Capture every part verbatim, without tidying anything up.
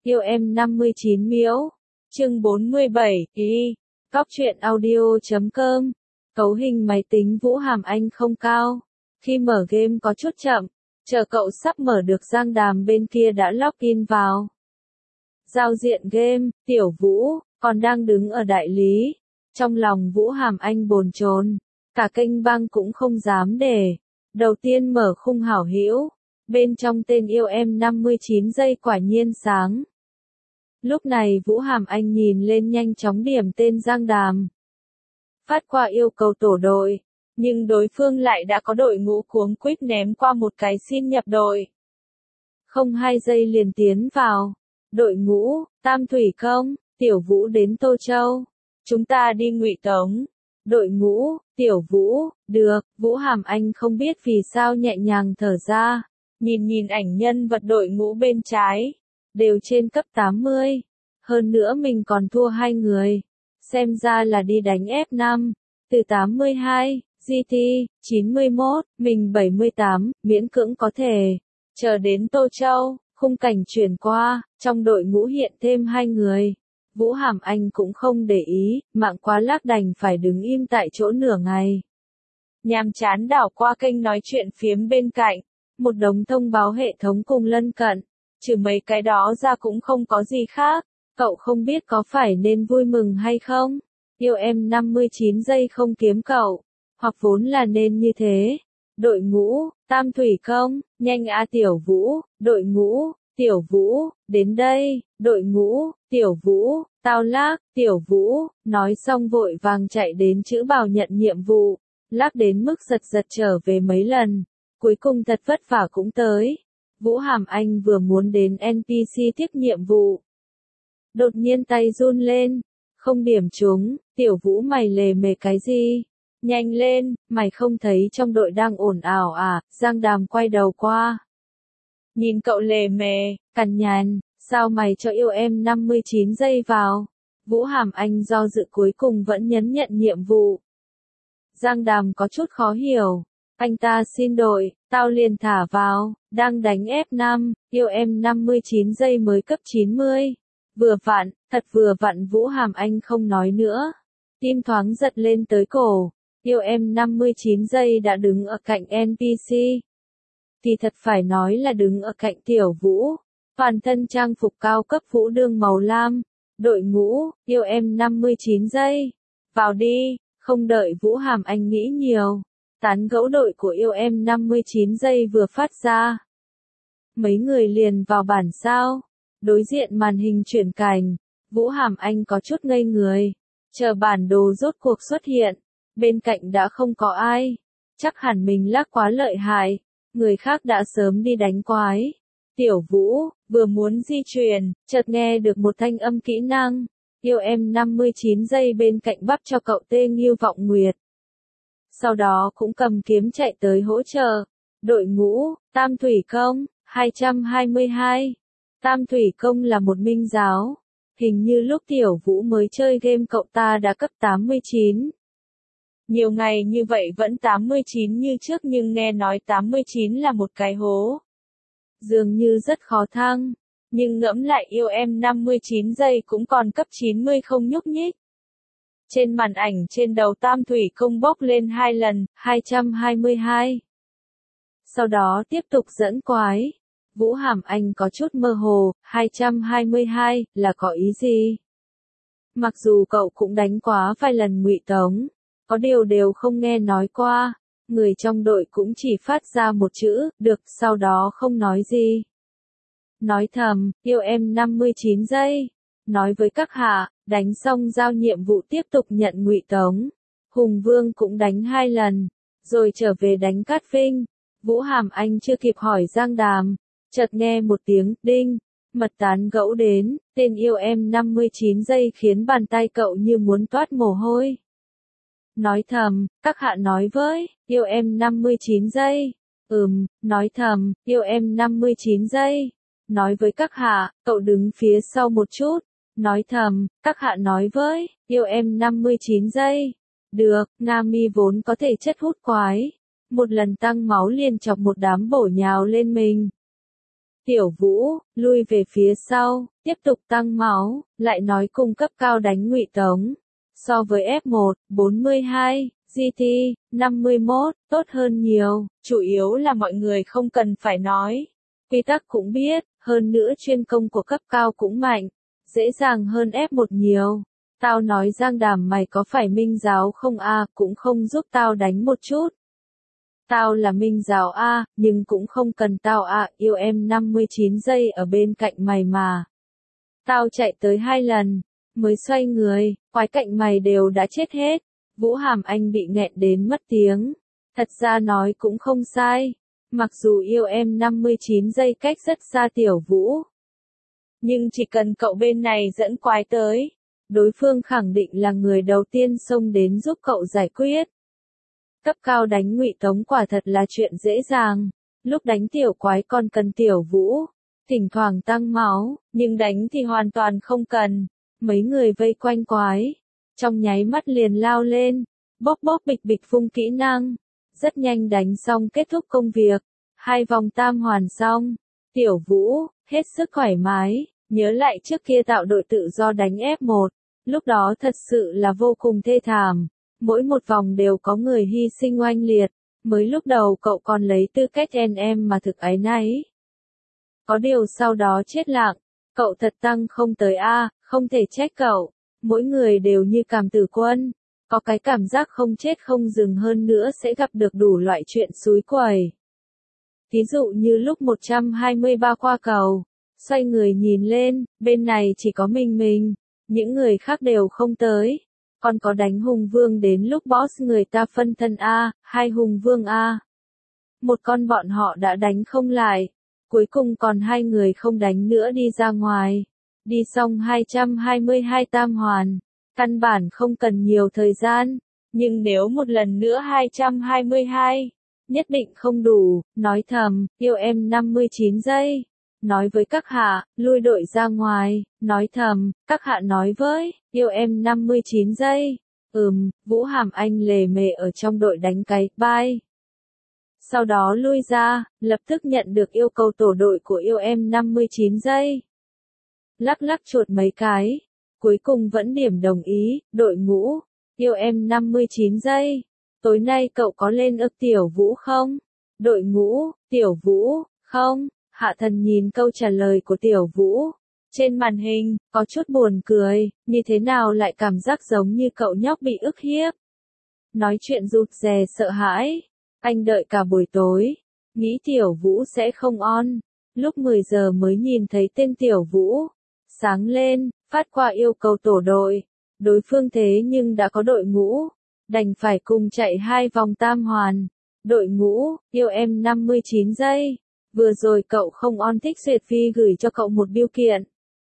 Yêu em năm mươi chín miễu. Chương bốn mươi bảy, y. Cóc truyện audio chấm com. Cấu hình máy tính Vũ Hàm Anh không cao. Khi mở game có chút chậm, chờ cậu sắp mở được Giang Đàm bên kia đã login vào. Giao diện game, Tiểu Vũ, còn đang đứng ở đại lý. Trong lòng Vũ Hàm Anh bồn chồn, cả kênh băng cũng không dám để. Đầu tiên mở khung hảo hữu, bên trong tên yêu em năm mươi chín giây quả nhiên sáng. Lúc này Vũ Hàm Anh nhìn lên nhanh chóng điểm tên Giang Đàm. Phát qua yêu cầu tổ đội, nhưng đối phương lại đã có đội ngũ cuống quýt ném qua một cái xin nhập đội. Không hai giây liền tiến vào. Đội ngũ, Tam Thủy Công, Tiểu Vũ đến Tô Châu. Chúng ta đi Ngụy Tống. Đội ngũ, Tiểu Vũ, được, Vũ Hàm Anh không biết vì sao nhẹ nhàng thở ra. Nhìn nhìn ảnh nhân vật đội ngũ bên trái. Đều trên cấp tám mươi. Hơn nữa mình còn thua hai người. Xem ra là đi đánh ép năm. Từ tám mươi hai, giê tê, chín mươi mốt, mình bảy mươi tám, miễn cưỡng có thể. Chờ đến Tô Châu, khung cảnh chuyển qua, trong đội ngũ hiện thêm hai người. Vũ Hàm Anh cũng không để ý, mạng quá lác đành phải đứng im tại chỗ nửa ngày. Nhàm chán đảo qua kênh nói chuyện phiếm bên cạnh. Một đống thông báo hệ thống cùng lân cận. Trừ mấy cái đó ra cũng không có gì khác. Cậu không biết có phải nên vui mừng hay không? Yêu em năm mươi chín giây không kiếm cậu. Hoặc vốn là nên như thế. Đội ngũ, Tam Thủy Công, nhanh a Tiểu Vũ, đội ngũ, Tiểu Vũ, đến đây, đội ngũ, Tiểu Vũ, tao lác, Tiểu Vũ, nói xong vội vàng chạy đến chữ bào nhận nhiệm vụ. Lác đến mức giật giật trở về mấy lần. Cuối cùng thật vất vả cũng tới. Vũ Hàm Anh vừa muốn đến en pê xê tiếp nhiệm vụ. Đột nhiên tay run lên. Không điểm trúng, Tiểu Vũ mày lề mề cái gì? Nhanh lên, mày không thấy trong đội đang ồn ào à? Giang Đàm quay đầu qua. Nhìn cậu lề mề, cằn nhằn, sao mày cho yêu em năm mươi chín giây vào? Vũ Hàm Anh do dự cuối cùng vẫn nhấn nhận nhiệm vụ. Giang Đàm có chút khó hiểu. Anh ta xin đội, tao liền thả vào, đang đánh ép năm, yêu em năm mươi chín giây mới cấp chín mươi. Vừa vặn, thật vừa vặn Vũ Hàm Anh không nói nữa. Tim thoáng giật lên tới cổ, yêu em năm mươi chín giây đã đứng ở cạnh en pê xê. Thì thật phải nói là đứng ở cạnh Tiểu Vũ. Toàn thân trang phục cao cấp vũ đương màu lam. Đội ngũ, yêu em năm mươi chín giây. Vào đi, không đợi Vũ Hàm Anh nghĩ nhiều. Tán gẫu đội của yêu em năm mươi chín giây vừa phát ra. Mấy người liền vào bản sao. Đối diện màn hình chuyển cảnh. Vũ Hàm Anh có chút ngây người. Chờ bản đồ rốt cuộc xuất hiện. Bên cạnh đã không có ai. Chắc hẳn mình lác quá lợi hại. Người khác đã sớm đi đánh quái. Tiểu Vũ, vừa muốn di chuyển, chợt nghe được một thanh âm kỹ năng. Yêu em năm mươi chín giây bên cạnh bắp cho cậu tê Nghiêu Vọng Nguyệt. Sau đó cũng cầm kiếm chạy tới hỗ trợ. Đội ngũ, Tam Thủy Công, hai trăm hai mươi hai. Tam Thủy Công là một minh giáo. Hình như lúc Tiểu Vũ mới chơi game cậu ta đã cấp tám mươi chín. Nhiều ngày như vậy vẫn tám mươi chín như trước nhưng nghe nói tám mươi chín là một cái hố. Dường như rất khó thăng. Nhưng ngẫm lại yêu em năm mươi chín giây cũng còn cấp chín mươi không nhúc nhích. Trên màn ảnh trên đầu Tam Thủy Công bốc lên hai lần, hai trăm hai mươi hai. Sau đó tiếp tục dẫn quái. Vũ Hàm Anh có chút mơ hồ, hai trăm hai mươi hai, là có ý gì? Mặc dù cậu cũng đánh quá vài lần Ngụy Tống, có điều đều không nghe nói qua. Người trong đội cũng chỉ phát ra một chữ, được, sau đó không nói gì. Nói thầm, yêu em năm mươi chín giây. Nói với các hạ, đánh xong giao nhiệm vụ tiếp tục nhận Ngụy Tống. Hùng Vương cũng đánh hai lần, rồi trở về đánh Cát Vinh. Vũ Hàm Anh chưa kịp hỏi Giang Đàm, chợt nghe một tiếng đinh, mật tán gẫu đến, tên yêu em năm mươi chín giây khiến bàn tay cậu như muốn toát mồ hôi. Nói thầm, các hạ nói với, yêu em năm mươi chín giây. Ừm, nói thầm, yêu em năm mươi chín giây. Nói với các hạ, cậu đứng phía sau một chút. Nói thầm, các hạ nói với, yêu em năm mươi chín giây. Được, Nga Mi vốn có thể chất hút quái. Một lần tăng máu liền chọc một đám bổ nhào lên mình. Tiểu Vũ, lui về phía sau, tiếp tục tăng máu, lại nói cung cấp cao đánh Ngụy Tống. So với ép một, bốn mươi hai, giê tê, năm mươi mốt, tốt hơn nhiều, chủ yếu là mọi người không cần phải nói. Quy tắc cũng biết, hơn nữa chuyên công của cấp cao cũng mạnh, dễ dàng hơn ép một nhiều. Tao nói Giang Đàm mày có phải minh giáo không a, cũng không giúp tao đánh một chút. Tao là minh giáo a, nhưng cũng không cần tao a, yêu em năm mươi chín giây ở bên cạnh mày mà. Tao chạy tới hai lần, mới xoay người, quái cạnh mày đều đã chết hết. Vũ Hàm Anh bị nghẹn đến mất tiếng. Thật ra nói cũng không sai. Mặc dù yêu em năm mươi chín giây cách rất xa Tiểu Vũ. Nhưng chỉ cần cậu bên này dẫn quái tới, đối phương khẳng định là người đầu tiên xông đến giúp cậu giải quyết. Cấp cao đánh Ngụy Tống quả thật là chuyện dễ dàng. Lúc đánh tiểu quái còn cần Tiểu Vũ, thỉnh thoảng tăng máu, nhưng đánh thì hoàn toàn không cần. Mấy người vây quanh quái, trong nháy mắt liền lao lên, bóp bóp bịch bịch vung kỹ năng, rất nhanh đánh xong kết thúc công việc, hai vòng tam hoàn xong, Tiểu Vũ, hết sức thoải mái, nhớ lại trước kia tạo đội tự do đánh ép một, lúc đó thật sự là vô cùng thê thảm, mỗi một vòng đều có người hy sinh oanh liệt, mới lúc đầu cậu còn lấy tư cách en em mà thực áy náy. Có điều sau đó chết lặng, cậu thật tăng không tới a, không thể trách cậu. Mỗi người đều như Cảm Tử Quân, có cái cảm giác không chết không dừng hơn nữa sẽ gặp được đủ loại chuyện xúi quẩy. Ví dụ như lúc một trăm hai mươi ba qua cầu, xoay người nhìn lên, bên này chỉ có mình mình, những người khác đều không tới. Còn có đánh hùng vương đến lúc boss người ta phân thân a, hai hùng vương a. Một con bọn họ đã đánh không lại, cuối cùng còn hai người không đánh nữa đi ra ngoài. Đi xong hai trăm hai mươi hai tam hoàn, căn bản không cần nhiều thời gian, nhưng nếu một lần nữa hai trăm hai mươi hai, nhất định không đủ, nói thầm, yêu em năm mươi chín giây, nói với các hạ, lui đội ra ngoài, nói thầm, các hạ nói với, yêu em năm mươi chín giây, ừm, Vũ Hàm Anh lề mề ở trong đội đánh cái, bye. Sau đó lui ra, lập tức nhận được yêu cầu tổ đội của yêu em năm mươi chín giây. Lắc lắc chuột mấy cái, cuối cùng vẫn điểm đồng ý, đội ngũ, yêu em năm mươi chín giây, tối nay cậu có lên ức Tiểu Vũ không? Đội ngũ, Tiểu Vũ, không, Hạ Thần nhìn câu trả lời của Tiểu Vũ, trên màn hình, có chút buồn cười, như thế nào lại cảm giác giống như cậu nhóc bị ức hiếp. Nói chuyện rụt rè sợ hãi, anh đợi cả buổi tối, nghĩ Tiểu Vũ sẽ không on, lúc mười giờ mới nhìn thấy tên Tiểu Vũ. Sáng lên, phát qua yêu cầu tổ đội, đối phương thế nhưng đã có đội ngũ, đành phải cùng chạy hai vòng tam hoàn. Đội ngũ, yêu em năm mươi chín giây, vừa rồi cậu không on thích duyệt phi gửi cho cậu một biêu kiện.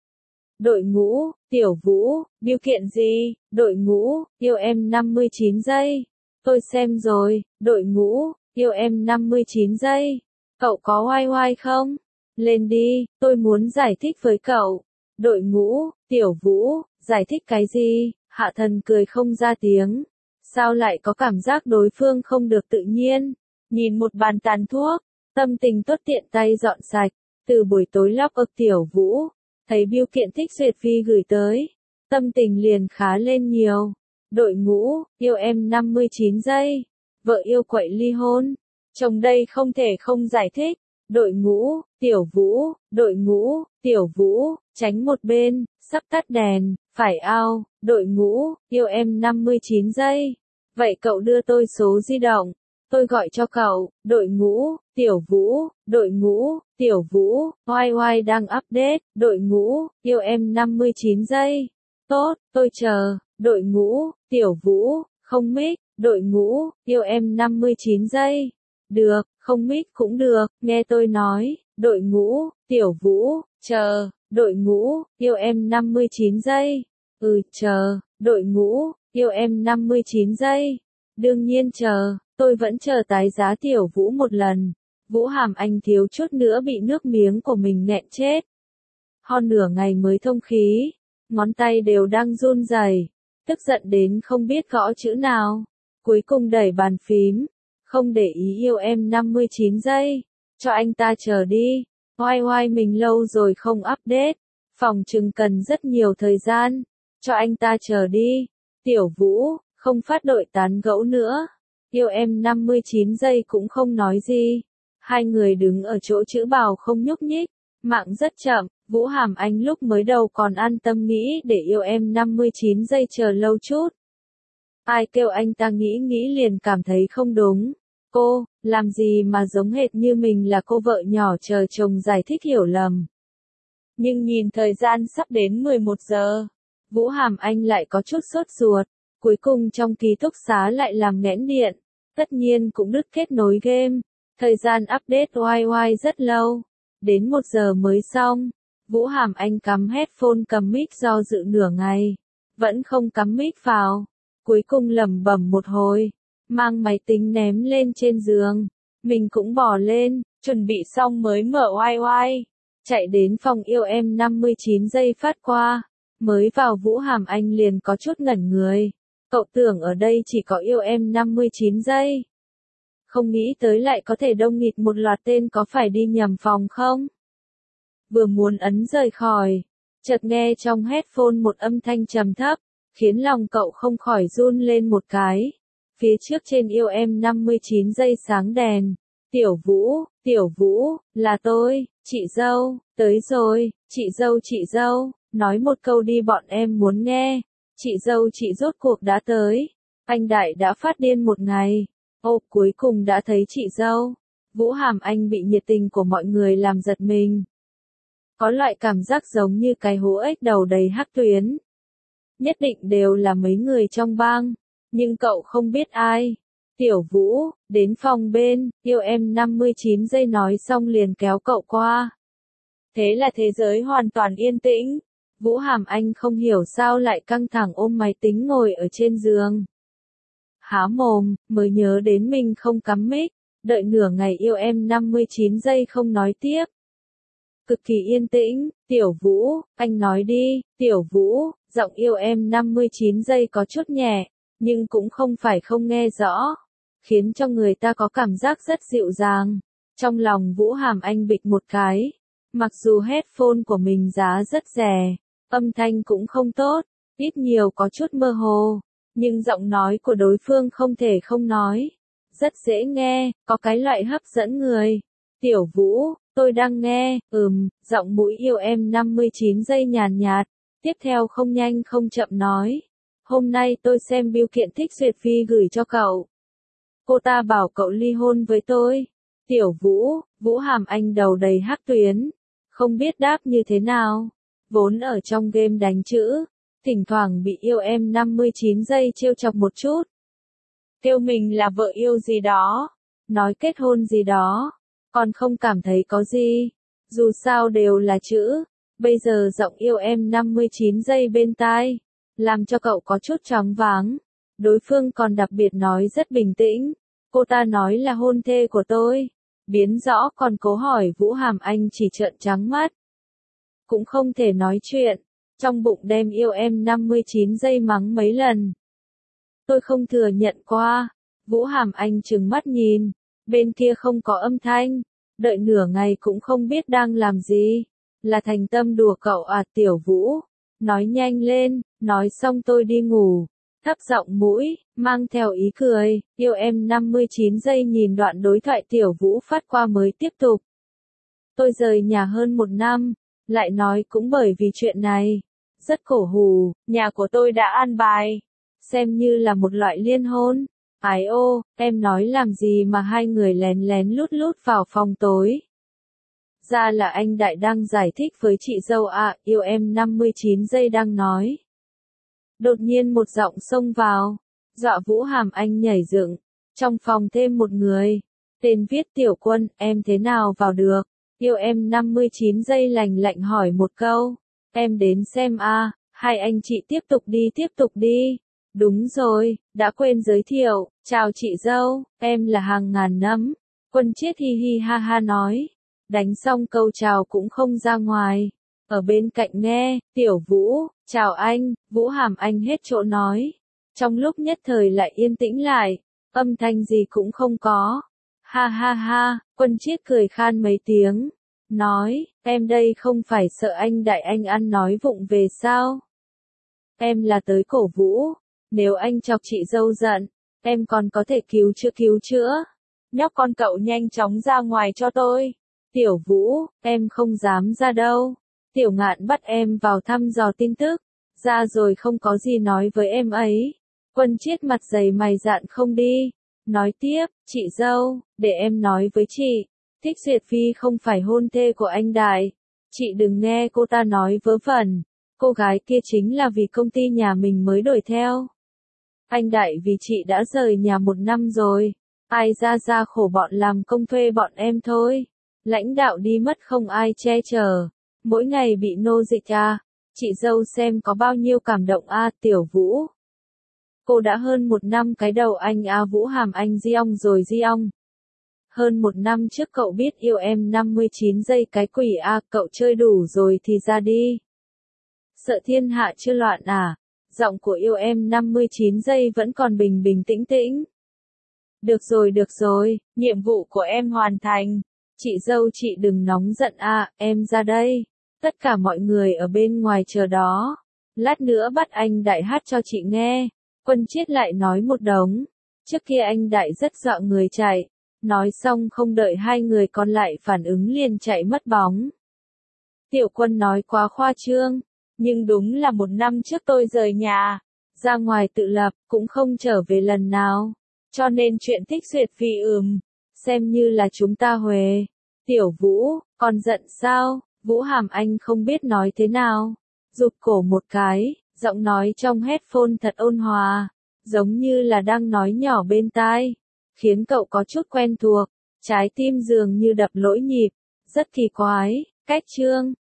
Đội ngũ, Tiểu Vũ, biêu kiện gì? Đội ngũ, yêu em năm mươi chín giây, tôi xem rồi. Đội ngũ, yêu em năm mươi chín giây, cậu có oai oai không? Lên đi, tôi muốn giải thích với cậu. Đội ngũ, Tiểu Vũ, giải thích cái gì? Hạ Thần cười không ra tiếng. Sao lại có cảm giác đối phương không được tự nhiên? Nhìn một bàn tàn thuốc, tâm tình tốt tiện tay dọn sạch. Từ buổi tối lóc ức Tiểu Vũ, thấy biêu kiện thích duyệt phi gửi tới. Tâm tình liền khá lên nhiều. Đội ngũ, yêu em năm mươi chín giây. Vợ yêu quậy ly hôn. Chồng đây không thể không giải thích. Đội ngũ, Tiểu Vũ, đội ngũ, Tiểu Vũ, tránh một bên, sắp tắt đèn, phải ao, đội ngũ, yêu em năm mươi chín giây. Vậy cậu đưa tôi số di động, tôi gọi cho cậu, đội ngũ, Tiểu Vũ, đội ngũ, Tiểu Vũ, oai oai đang update, đội ngũ, yêu em năm mươi chín giây. Tốt, tôi chờ, đội ngũ, Tiểu Vũ, không mic, đội ngũ, yêu em năm mươi chín giây. Được, không mic cũng được, nghe tôi nói, đội ngũ, Tiểu Vũ, chờ, đội ngũ, yêu em năm mươi chín giây. Ừ, chờ, đội ngũ, yêu em năm mươi chín giây. Đương nhiên chờ, tôi vẫn chờ tái giá Tiểu Vũ một lần. Vũ Hàm Anh thiếu chút nữa bị nước miếng của mình nghẹn chết. Hơn nửa ngày mới thông khí, ngón tay đều đang run rẩy, tức giận đến không biết gõ chữ nào. Cuối cùng đẩy bàn phím, không để ý yêu em năm mươi chín giây, cho anh ta chờ đi. Oai oai mình lâu rồi không update, phòng chừng cần rất nhiều thời gian, cho anh ta chờ đi. Tiểu Vũ, không phát đội tán gẫu nữa. Yêu em năm mươi chín giây cũng không nói gì. Hai người đứng ở chỗ chữ bào không nhúc nhích, mạng rất chậm, Vũ Hàm Anh lúc mới đầu còn an tâm nghĩ để yêu em năm mươi chín giây chờ lâu chút. Ai kêu anh ta nghĩ nghĩ liền cảm thấy không đúng. Cô, làm gì mà giống hệt như mình là cô vợ nhỏ chờ chồng giải thích hiểu lầm. Nhưng nhìn thời gian sắp đến mười một giờ, Vũ Hàm Anh lại có chút sốt ruột, cuối cùng trong ký túc xá lại làm nghẽn điện, tất nhiên cũng đứt kết nối game, thời gian update oai oai rất lâu, đến một giờ mới xong, Vũ Hàm Anh cắm headphone cầm mic do dự nửa ngày, vẫn không cắm mic vào, cuối cùng lẩm bẩm một hồi, mang máy tính ném lên trên giường, mình cũng bỏ lên, chuẩn bị xong mới mở oai oai. Chạy đến phòng yêu em năm mươi chín giây phát qua, mới vào Vũ Hàm Anh liền có chút ngẩn người. Cậu tưởng ở đây chỉ có yêu em năm mươi chín giây. Không nghĩ tới lại có thể đông nghịt một loạt tên, có phải đi nhầm phòng không? Vừa muốn ấn rời khỏi, chợt nghe trong headphone một âm thanh trầm thấp, khiến lòng cậu không khỏi run lên một cái. Phía trước trên yêu em năm mươi chín giây sáng đèn. Tiểu Vũ, Tiểu Vũ, là tôi, chị dâu, tới rồi, chị dâu chị dâu, nói một câu đi bọn em muốn nghe, chị dâu chị rốt cuộc đã tới, anh Đại đã phát điên một ngày, ô cuối cùng đã thấy chị dâu, Vũ Hàm Anh bị nhiệt tình của mọi người làm giật mình. Có loại cảm giác giống như cái hố ếch đầu đầy hắc tuyến. Nhất định đều là mấy người trong bang, nhưng cậu không biết ai. Tiểu Vũ, đến phòng bên, yêu em năm mươi chín giây nói xong liền kéo cậu qua. Thế là thế giới hoàn toàn yên tĩnh. Vũ Hàm Anh không hiểu sao lại căng thẳng ôm máy tính ngồi ở trên giường. Há mồm, mới nhớ đến mình không cắm mic, đợi nửa ngày yêu em năm mươi chín giây không nói tiếp. Cực kỳ yên tĩnh, Tiểu Vũ, anh nói đi, Tiểu Vũ, giọng yêu em năm mươi chín giây có chút nhẹ, nhưng cũng không phải không nghe rõ, khiến cho người ta có cảm giác rất dịu dàng. Trong lòng Vũ Hàm Anh bịch một cái, mặc dù headphone của mình giá rất rẻ, âm thanh cũng không tốt, ít nhiều có chút mơ hồ, nhưng giọng nói của đối phương không thể không nói, rất dễ nghe, có cái loại hấp dẫn người. Tiểu Vũ, tôi đang nghe, ừm, giọng mũi yêu em năm mươi chín giây nhàn nhạt, tiếp theo không nhanh không chậm nói. Hôm nay tôi xem bưu kiện Thích Duyệt Phi gửi cho cậu. Cô ta bảo cậu ly hôn với tôi. Tiểu Vũ, Vũ Hàm Anh đầu đầy hắc tuyến, không biết đáp như thế nào. Vốn ở trong game đánh chữ, thỉnh thoảng bị yêu em năm mươi chín giây trêu chọc một chút. Kêu mình là vợ yêu gì đó, nói kết hôn gì đó, còn không cảm thấy có gì. Dù sao đều là chữ, bây giờ giọng yêu em năm mươi chín giây bên tai, làm cho cậu có chút choáng váng. Đối phương còn đặc biệt nói rất bình tĩnh. Cô ta nói là hôn thê của tôi. Biến rõ còn cố hỏi Vũ Hàm Anh chỉ trợn trắng mắt. Cũng không thể nói chuyện. Trong bụng đem yêu em năm mươi chín giây mắng mấy lần. Tôi không thừa nhận qua. Vũ Hàm Anh trừng mắt nhìn. Bên kia không có âm thanh. Đợi nửa ngày cũng không biết đang làm gì. Là thành tâm đùa cậu à Tiểu Vũ. Nói nhanh lên, nói xong tôi đi ngủ. Thấp giọng mũi, mang theo ý cười, yêu em năm mươi chín giây nhìn đoạn đối thoại Tiểu Vũ phát qua mới tiếp tục. Tôi rời nhà hơn một năm, lại nói cũng bởi vì chuyện này. Rất cổ hủ, nhà của tôi đã an bài. Xem như là một loại liên hôn. Ái ô, em nói làm gì mà hai người lén lén lút lút vào phòng tối. Ra là anh Đại đang giải thích với chị dâu à, yêu em năm mươi chín giây đang nói. Đột nhiên một giọng xông vào, dọa Vũ Hàm Anh nhảy dựng, trong phòng thêm một người, tên viết Tiểu Quân, em thế nào vào được, yêu em năm mươi chín giây lành lạnh hỏi một câu, em đến xem a, à, hai anh chị tiếp tục đi tiếp tục đi, đúng rồi, đã quên giới thiệu, chào chị dâu, em là Hàng Ngàn Nấm, Quân Chiết hi hi ha ha nói, đánh xong câu chào cũng không ra ngoài. Ở bên cạnh nghe, Tiểu Vũ, chào anh, Vũ Hàm Anh hết chỗ nói. Trong lúc nhất thời lại yên tĩnh lại, âm thanh gì cũng không có. Ha ha ha, Quân Chiết cười khan mấy tiếng, nói, em đây không phải sợ anh đại anh ăn nói vụng về sao? Em là tới cổ vũ, nếu anh chọc chị dâu giận, em còn có thể cứu chữa cứu chữa. Nhóc con cậu nhanh chóng ra ngoài cho tôi. Tiểu Vũ, em không dám ra đâu. Tiểu Ngạn bắt em vào thăm dò tin tức, ra rồi không có gì nói với em ấy. Quân Chiết mặt dày mày dạn không đi. Nói tiếp, chị dâu, để em nói với chị, Thích Duyệt Phi không phải hôn thê của anh Đại. Chị đừng nghe cô ta nói vớ vẩn, cô gái kia chính là vì công ty nhà mình mới đuổi theo. Anh Đại vì chị đã rời nhà một năm rồi, ai ra ra khổ bọn làm công thuê bọn em thôi. Lãnh đạo đi mất không ai che chở, mỗi ngày bị nô dịch à, chị dâu xem có bao nhiêu cảm động à, Tiểu Vũ. Cô đã hơn một năm cái đầu anh à Vũ Hàm anh Diong rồi Diong. Hơn một năm trước cậu biết yêu em năm mươi chín giây cái quỷ à, cậu chơi đủ rồi thì ra đi. Sợ thiên hạ chưa loạn à, giọng của yêu em năm mươi chín giây vẫn còn bình bình tĩnh tĩnh. Được rồi được rồi, nhiệm vụ của em hoàn thành. Chị dâu chị đừng nóng giận à, em ra đây. Tất cả mọi người ở bên ngoài chờ đó. Lát nữa bắt anh Đại hát cho chị nghe. Quân Chiết lại nói một đống. Trước kia anh Đại rất dọa người chạy. Nói xong không đợi hai người còn lại phản ứng liền chạy mất bóng. Tiểu Quân nói quá khoa trương. Nhưng đúng là một năm trước tôi rời nhà. Ra ngoài tự lập, cũng không trở về lần nào. Cho nên chuyện Thích Duyệt Phi ừm, xem như là chúng ta huề. Tiểu Vũ, còn giận sao? Vũ Hàm Anh không biết nói thế nào. Rụt cổ một cái, giọng nói trong headphone thật ôn hòa, giống như là đang nói nhỏ bên tai, khiến cậu có chút quen thuộc, trái tim dường như đập lỗi nhịp, rất kỳ quái. Cách chương